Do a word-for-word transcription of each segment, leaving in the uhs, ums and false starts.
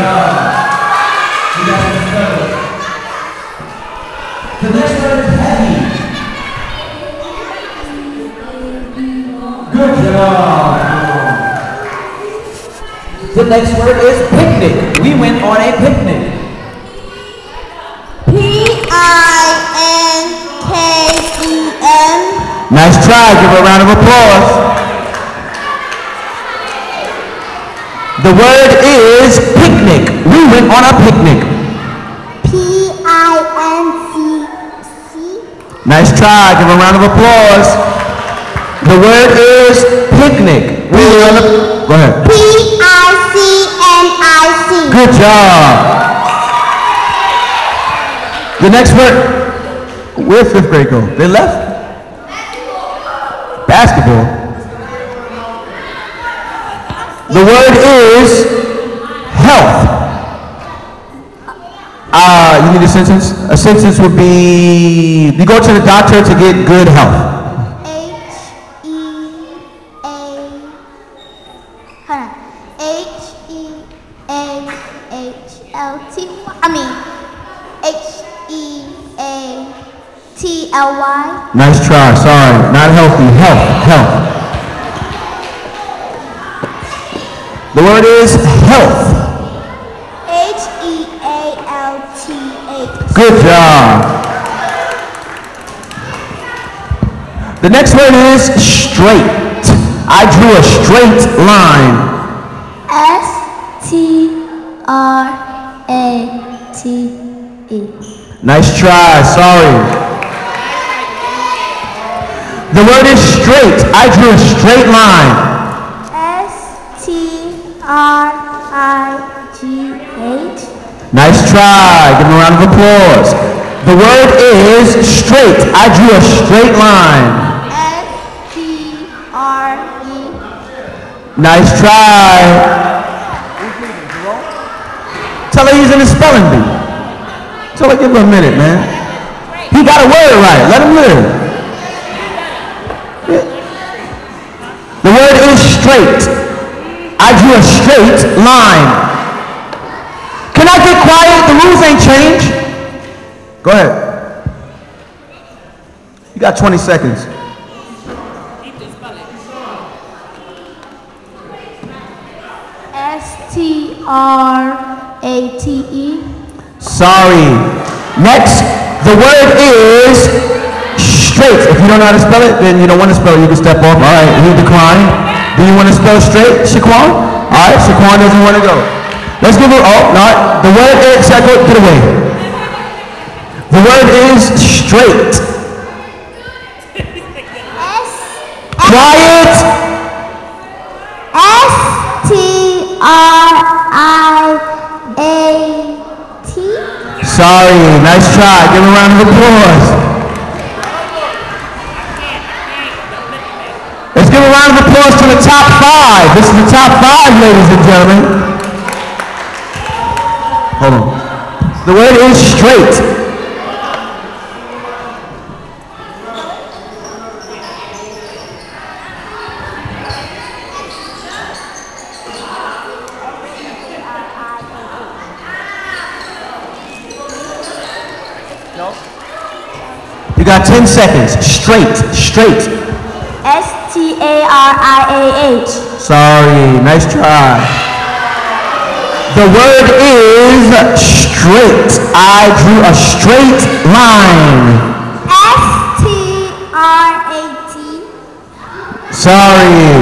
You guys are spelled. The next word is heavy. Good job. The next word is picnic. We went on a picnic. P I N K E N. Nice try. Give her a round of applause. The word is picnic. We went on a picnic. P I N C C. Nice try. Give her a round of applause. The word is picnic. We went on a... Go ahead. P I C N I C. Good job. The next word. Where'd fifth grade go? They left? Basketball. The word is health. Uh, you need a sentence? A sentence would be, you go to the doctor to get good health. H E A. H E A H L T. I mean, H E A T L Y. Nice try. Sorry. Not healthy. Health. Health. The word is health. H E A L T H. Good job. The next word is straight. I drew a straight line. S T R A T E. Nice try. Sorry. The word is straight. I drew a straight line. R I G H. Nice try. Give him a round of applause. The word is straight. I drew a straight line. S T R E. Nice try. Tell her he's in the spelling bee. Tell her give him a minute, man. He got a word right. Let him live. Yeah. The word is straight. I drew a straight line. Can I get quiet? The rules ain't changed. Go ahead. You got twenty seconds. S T R A T E. Sorry. Next, the word is straight. If you don't know how to spell it, then you don't want to spell it. You can step off. All right, he declined. Do you want to spell straight, Shaquan? All right, Shaquan doesn't want to go. Let's give her, oh, no, the word is, Shaquan, get away. The word is straight. S. Quiet. S T R I A T. Sorry, nice try. Give her a round of applause. Let's give a round of applause to the top five. This is the top five, ladies and gentlemen. Hold on. The word is straight. You got ten seconds. Straight, straight. S T A R I A H. Sorry, nice try. The word is straight. I drew a straight line. S T R A T. Sorry.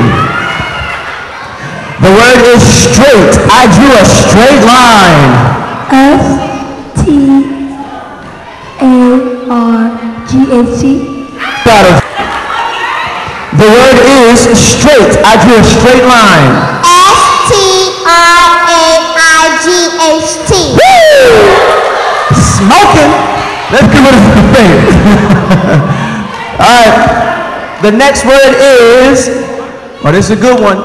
The word is straight. I drew a straight line. S T A R G H T. Got it. The word is straight. I drew a straight line. S T R A I G H T. Woo! Smoking. Let's give it a thing. All right. The next word is, oh, this is a good one.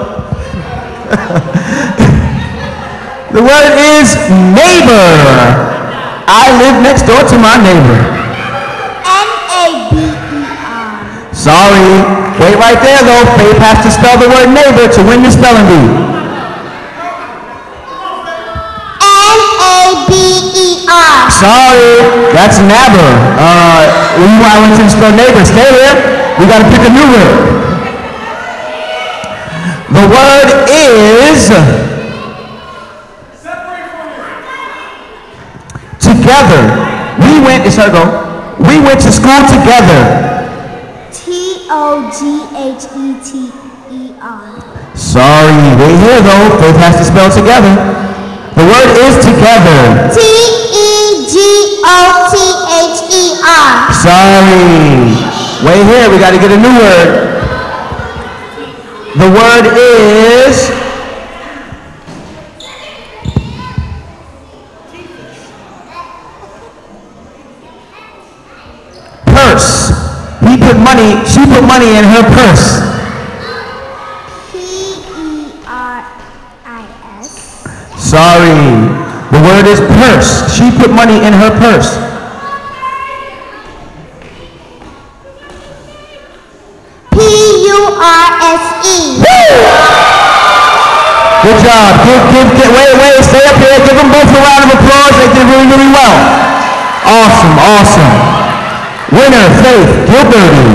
The word is neighbor. I live next door to my neighbor. N A B E R. Sorry. Wait right there, though. Faith has to spell the word neighbor to win the spelling bee. Sorry, that's nabber. Uh, we I want you to spell neighbor. Stay there. We got to pick a new word. The word is together. We went. It's her go. We went to school together. T O G H E T E R. Sorry, wait here though. Faith has to spell together. The word is together. T E G O T H E R. Sorry. Wait here, we got to get a new word. The word is purse. He put money, she put money in her purse. P E R I S. Sorry. The word is purse. She put money in her purse. P U R S E. Good job. Give, give, give, wait, wait, stay up here. Give them both a round of applause. They did really, really well. Awesome, awesome. Winner, Faith Gilberty.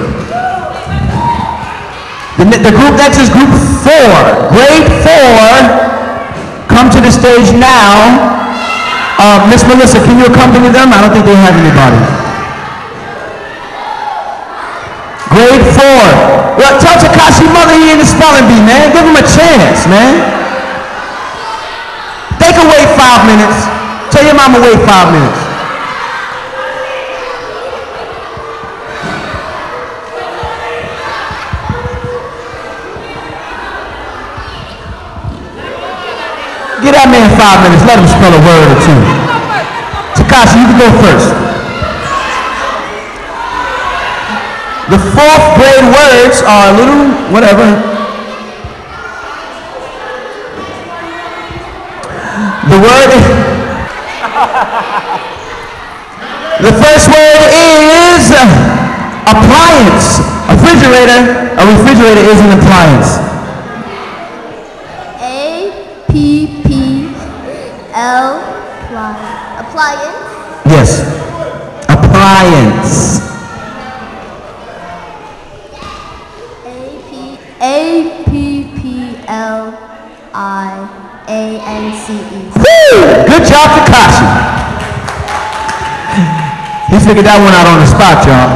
The, the group next is group four. Grade four. Come to the stage now. Uh, Miss Melissa, can you accompany them? I don't think they have anybody. Grade four. Well, tell Takashi mother he in the spelling bee, man. Give him a chance, man. They can wait five minutes. Tell your mama wait five minutes. Give that man five minutes. Let him spell a word or two. Takashi, you can go first. The fourth grade words are a little whatever. The word is, the first word is appliance. A refrigerator. A refrigerator is an appliance. A P P L appliance. Yes. Appliance. A P P L I A N C E. Woo! Good job, Takashi. He figured that one out on the spot, y'all.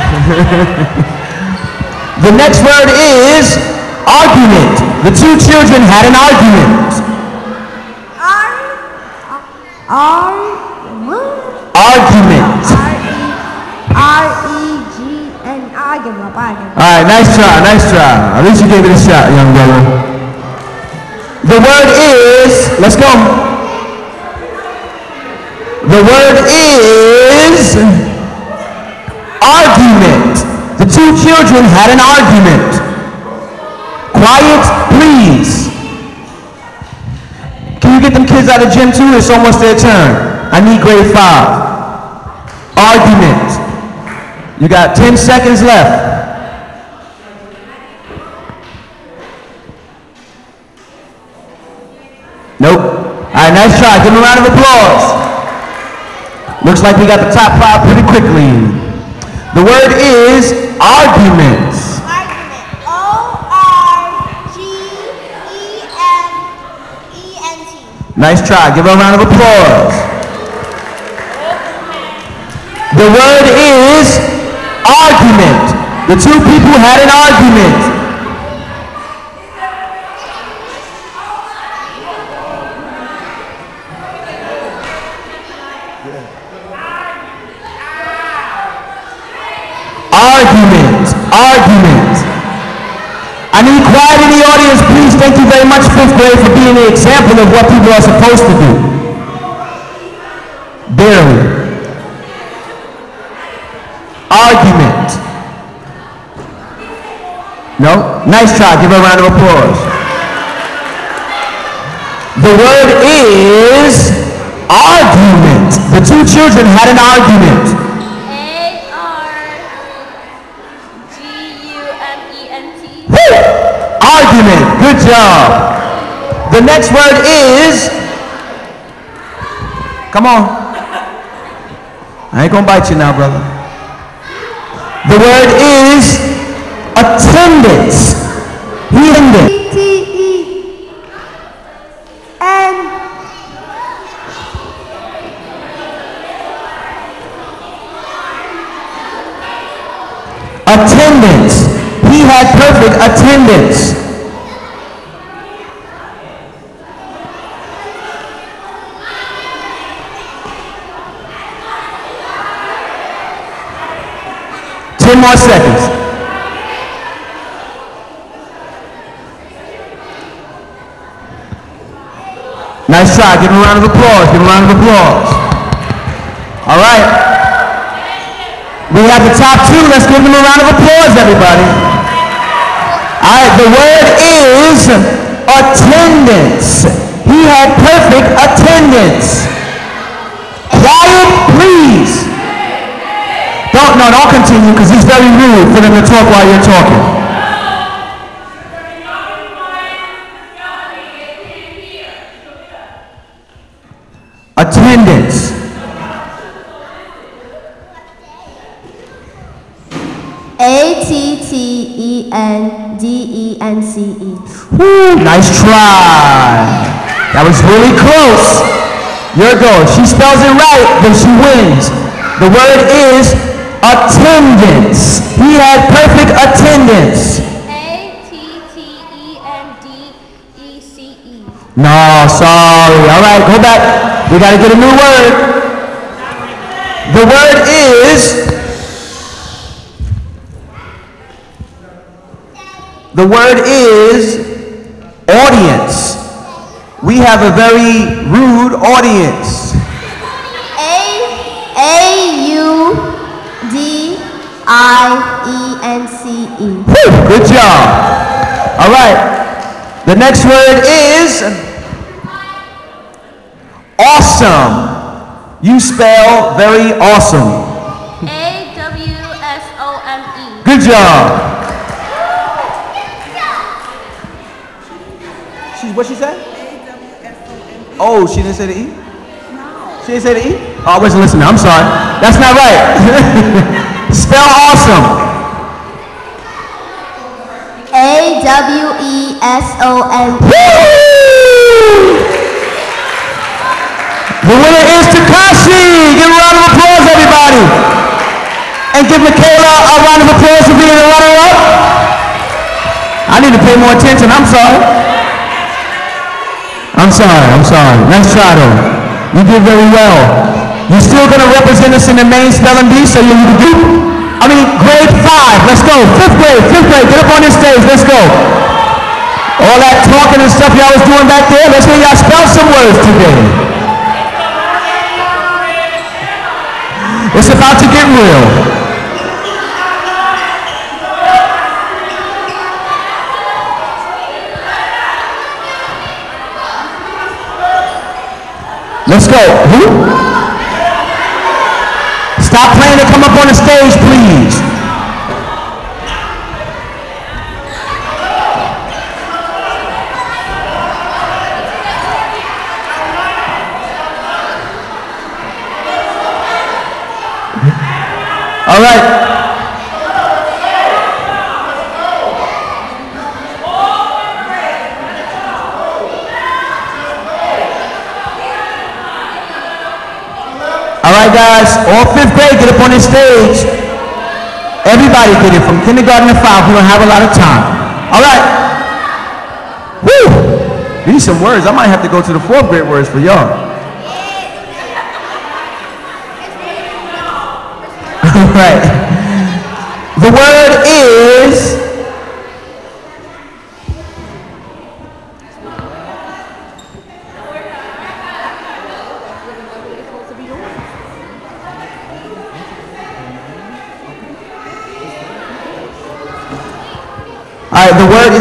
The next word is argument. The two children had an argument. R R what? Argument. R E G N argument. All right, nice try, nice try. At least you gave it a shot, young brother. The word is, let's go. The word is argument. The two children had an argument. Quiet, please. Can you get them kids out of gym too? It's almost their turn. I need grade five. Argument. You got ten seconds left. Nope. All right, nice try. Give them a round of applause. Looks like we got the top five pretty quickly. The word is arguments. Argument. O R G E M E N T. Nice try. Give her a round of applause. The word is argument. The two people had an argument. Argument, argument. I need quiet in the audience, please. Thank you very much, fifth grade, for being the example of what people are supposed to do. Barely. Argument. No? Nice try. Give her a round of applause. The word is argument. The two children had an argument. Argument. Good job. The next word is, come on. I ain't gonna bite you now, brother. The word is attendance. He ended. T E N attendance. He had perfect attendance. Ten more seconds. Nice try. Give him a round of applause. Give him a round of applause. All right. We have the top two. Let's give them a round of applause, everybody. All right. The word is attendance. He had perfect attendance. Quiet, please. Don't, no, don't continue because it's very rude for them to talk while you're talking. Attendance. A T T E N D E N C E. Woo, nice try. That was really close. Your goal. If she spells it right, then she wins. The word is attendance. He had perfect attendance. A T T E N D E C E. No, sorry. All right, go back. We got to get a new word. The word is, the word is audience. We have a very rude audience. A A U D I E N C E. Woo, good job. All right. The next word is awesome. You spell very awesome. A W S O M E. Good job. She, what she said? Oh, she didn't say the E? No. She didn't say the E? Oh, I wasn't listening. I'm sorry. That's not right. Spell awesome. A W E S O M E. The winner is Takashi. Give a round of applause, everybody. And give Michaela a round of applause for being the runner-up. I need to pay more attention. I'm sorry. I'm sorry. I'm sorry. Nice try, though. You did very well. You're still going to represent us in the main spelling bee, so you can do. I mean, grade five. Let's go. Fifth grade. Fifth grade. Get up on this stage. Let's go. All that talking and stuff y'all was doing back there. Let's hear y'all spell some words today. It's about to get real. Let's go. Who? Stop playing and come up on the stage, please. All right. All right, guys. All fifth grade, get up on this stage. Everybody get it from kindergarten to five. We don't have a lot of time. All right. Woo! These some words. I might have to go to the fourth grade words for y'all. Right. The word is all right, the word is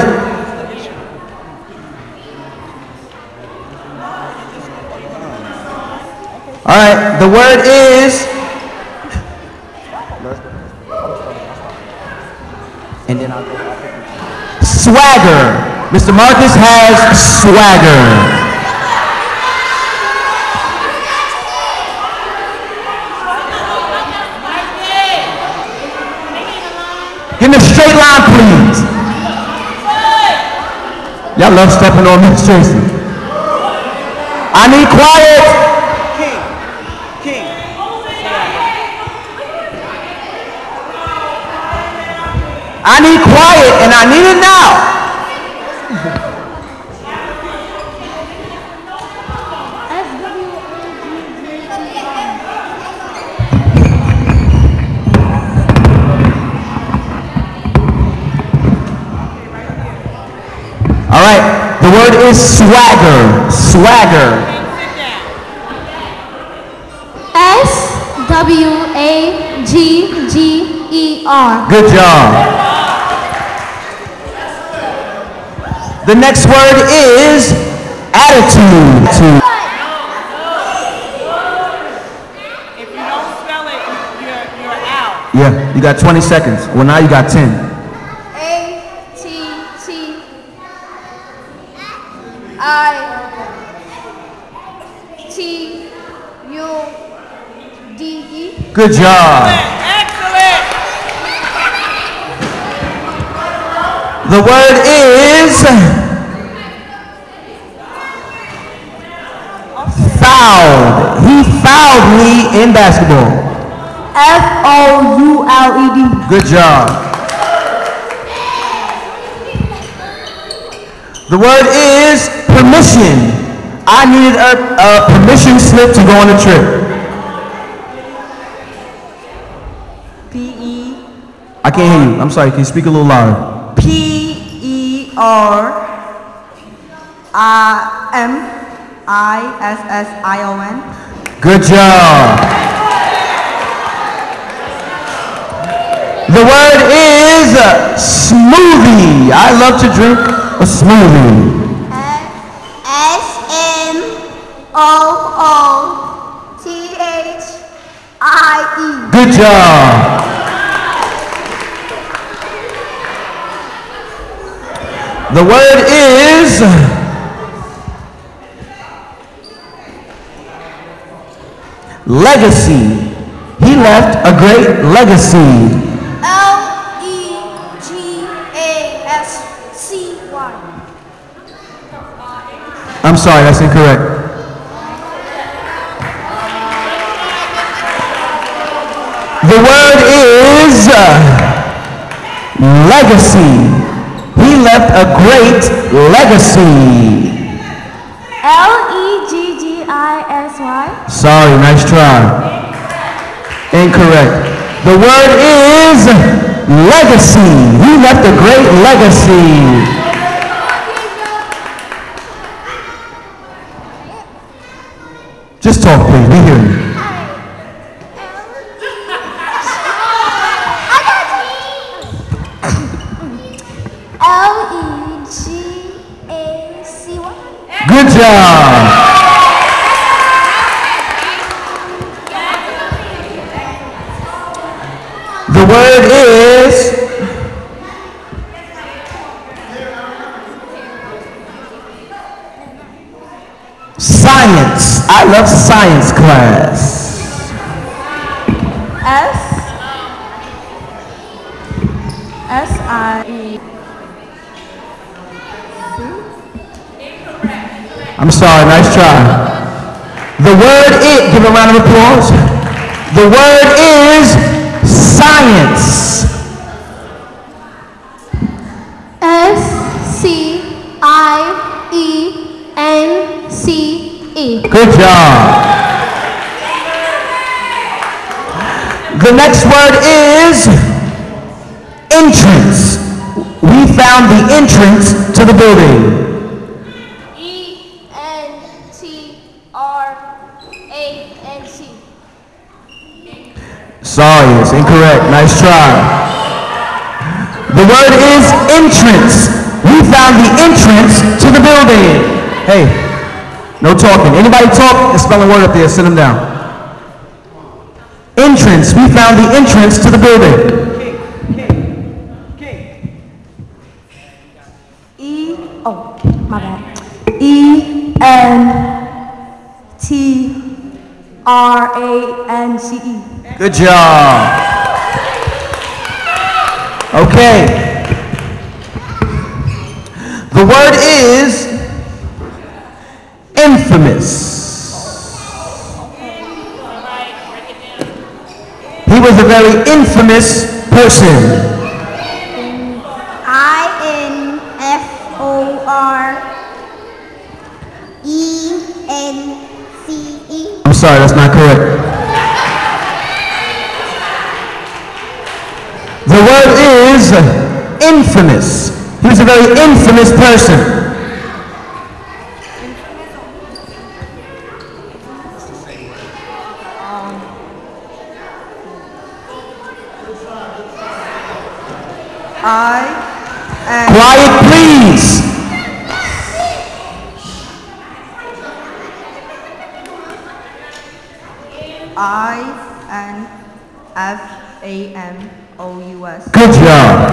all right, the word is and then I'll go swagger. Mister Marcus has swagger. time, please. Y'all love stepping on Miss Tracy. I need quiet. King. King. I need quiet, and I need it now. All right, the word is swagger. Swagger. S W A G G E R. Good job. The next word is attitude. If you don't spell it, you're, you're out. Yeah, you got twenty seconds. Well, now you got ten. A T T I T U D E. Good job. Excellent. The word is fouled. He fouled me in basketball. F O U L E D. Good job. The word is permission. I needed a, a permission slip to go on a trip. P E. I can't hear you. I'm sorry. Can you speak a little louder? P E R I M I S S I O N. Good job. The word is smoothie. I love to drink a smoothie. S M O O T H I E. Good job. The word is legacy. He left a great legacy. L E G A S C Y. I'm sorry, that's incorrect. The word is legacy. He left a great legacy. L E G G I S Y. Sorry, nice try. Incorrect. The word is legacy. He left a great legacy. Just talk, please. We hear you. L E G A C Y. Good job. The word is science. I love science class. S S I E. I'm sorry, nice try. The word is, give a round of applause. The word is science. S C I E N C E. Good job. The next word is entrance. We found the entrance to the building. E N T R A N C. Sorry, it's incorrect. Nice try. The word is entrance. We found the entrance to the building. Hey, no talking. Anybody talk and spell a word up there, sit them down. Entrance. We found the entrance to the building. E, oh, my bad. E N T R A N C E. Good job. Okay. The word is infamous. He was a very infamous person. I N F O R E N C E. I'm sorry, that's not correct. The word is infamous. He was a very infamous person. I and Quiet, please. I N F A M O U S. Good job.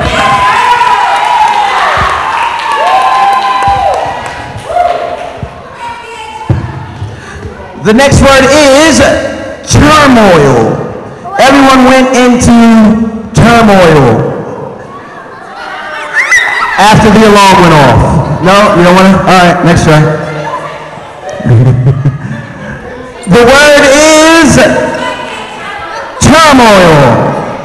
The next word is turmoil. Everyone went into turmoil after the alarm went off. No, you don't want to? All right, next try. The word is turmoil.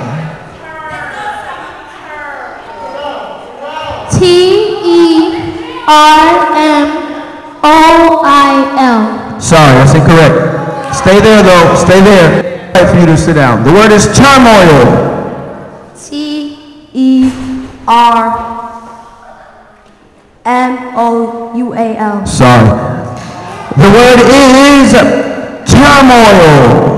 T E R M O I L. Sorry, that's incorrect. Stay there though, stay there. Right for you to sit down. The word is turmoil. T E R M O U A L. Sorry. The word is turmoil.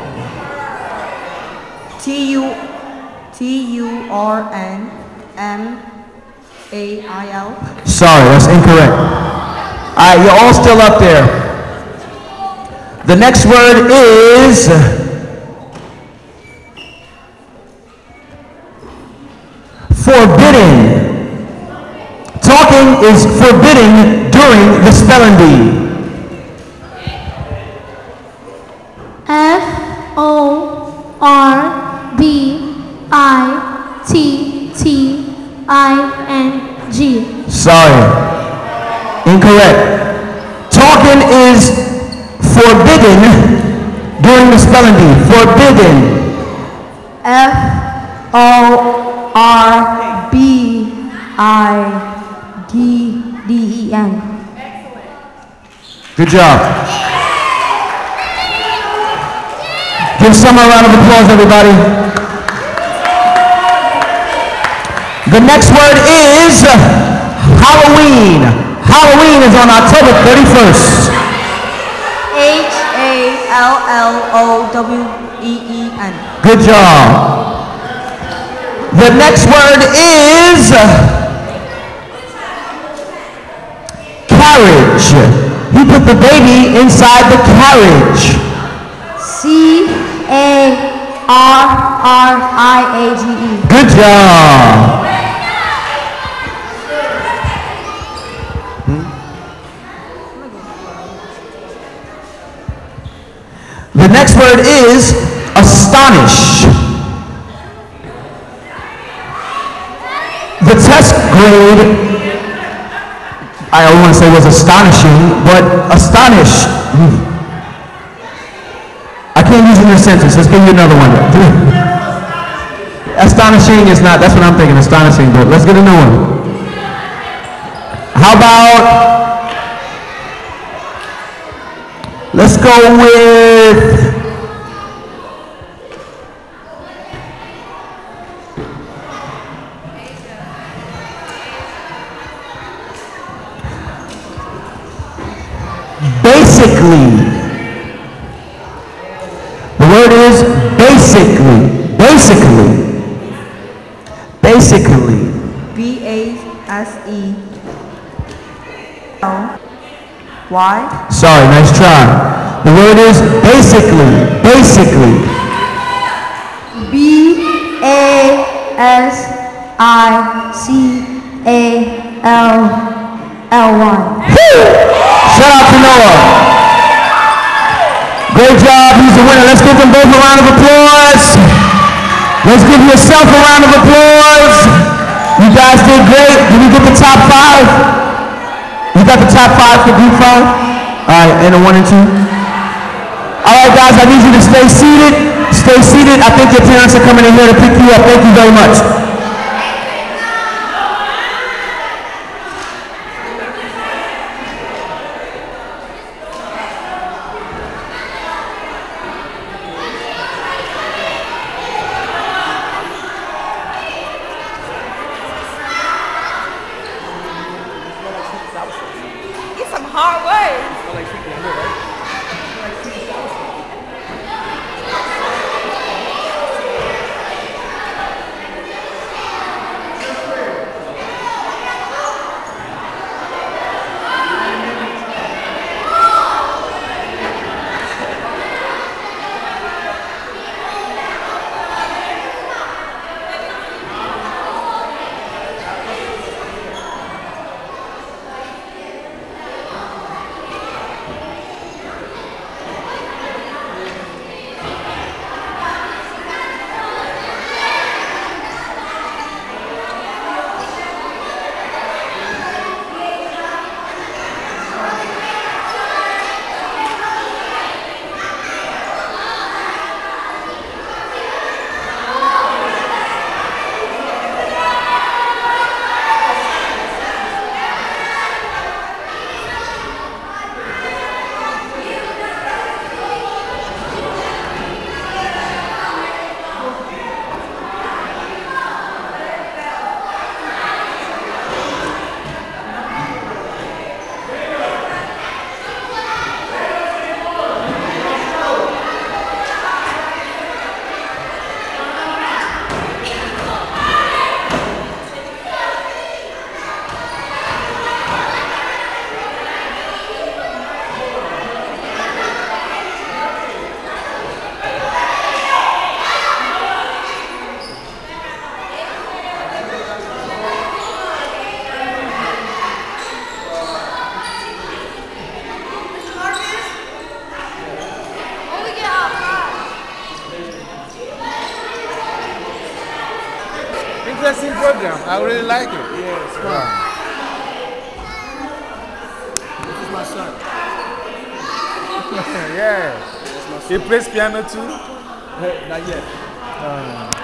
T U T U R N M A I L. Sorry, that's incorrect. All right, you're all still up there. The next word is forbidden. Talking is forbidden during the spelling bee. F O R B I T T I N G. Sorry. Incorrect. Talking is forbidden during the spelling bee. Forbidden. F O R B I D D E N. Good job. Give someone a round of applause, everybody. The next word is Halloween. Halloween is on October thirty-first. H A L L O W E E N. Good job. The next word is carriage. He put the baby inside the carriage. C A R R I A G E. Good job. The next word is astonish. The test grade, I don't want to say was astonishing, but astonish. I can't use it in a sentence. Let's give you another one. Astonishing is not, that's what I'm thinking, astonishing, but let's get a new one. How about, let's go with, basically. The word is basically. Basically. Basically. B A S E L Y. Sorry, nice try. The word is basically. Basically. B A S I C A L L Y. Shout out to Noah. Great job, he's the winner. Let's give them both a round of applause. Let's give yourself a round of applause. You guys did great. Did we get the top five? got the top five for group five? All right, and the one and two. All right, guys, I need you to stay seated. Stay seated. I think your parents are coming in here to pick you up. Thank you very much. Get some hard words. Interesting program. I really like it. Yeah, it's fun. This is my son. Yeah. He plays piano too? Not yet. Uh,